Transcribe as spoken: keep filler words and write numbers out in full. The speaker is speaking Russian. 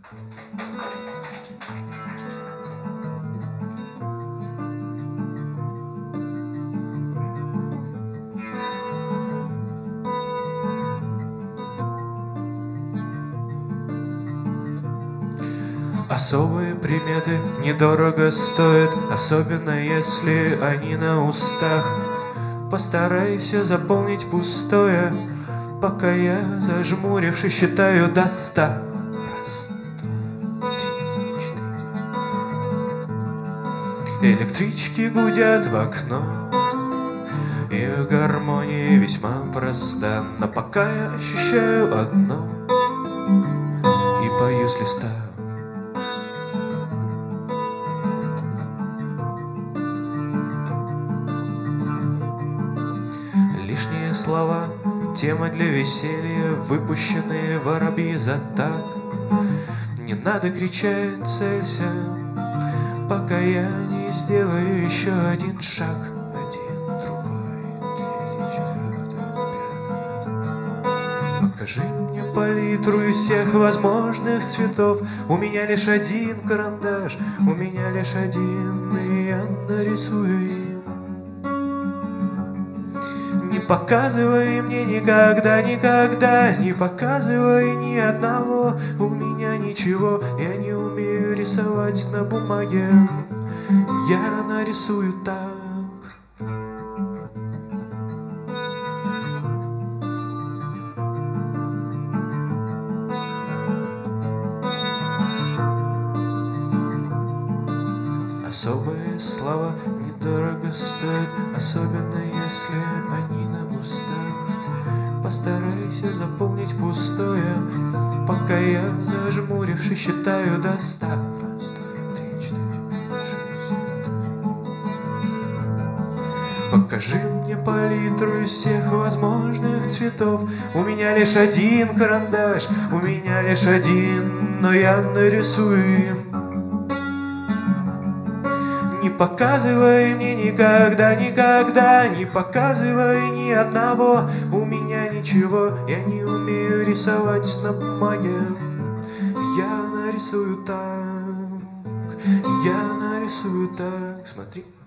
Особые приметы недорого стоят, особенно если они на устах. Постарайся заполнить пустое, пока я, зажмурившись, считаю до ста. Раз, два, три, четыре. Электрички гудят в окно, их гармония весьма проста, но пока я ощущаю одно и пою с листа. Лишние слова, тема для веселья, выпущенные воробьи за так. Не надо кричать, целься, пока я не сделаю еще один шаг. Один, другой, третий, четвертый, пятый. Покажи мне палитру из всех возможных цветов. У меня лишь один карандаш, у меня лишь один, и я нарисую им. Не показывай мне никогда, никогда, не показывай ни одного. У меня ничего, я не умею рисовать на бумаге. Я нарисую так. Особые слова недорого стоят, особенно если они на устах. Постарайся заполнить пустое, пока я, зажмурившись, считаю до ста. Раз, два, три, четыре, пять, шесть, семь. Покажи мне палитру из всех возможных цветов. У меня лишь один карандаш, у меня лишь один, но я нарисую им. Не показывай мне никогда, никогда, не показывай ни одного. У меня ничего, я не умею рисовать на бумаге. Я нарисую так, я нарисую так, смотри.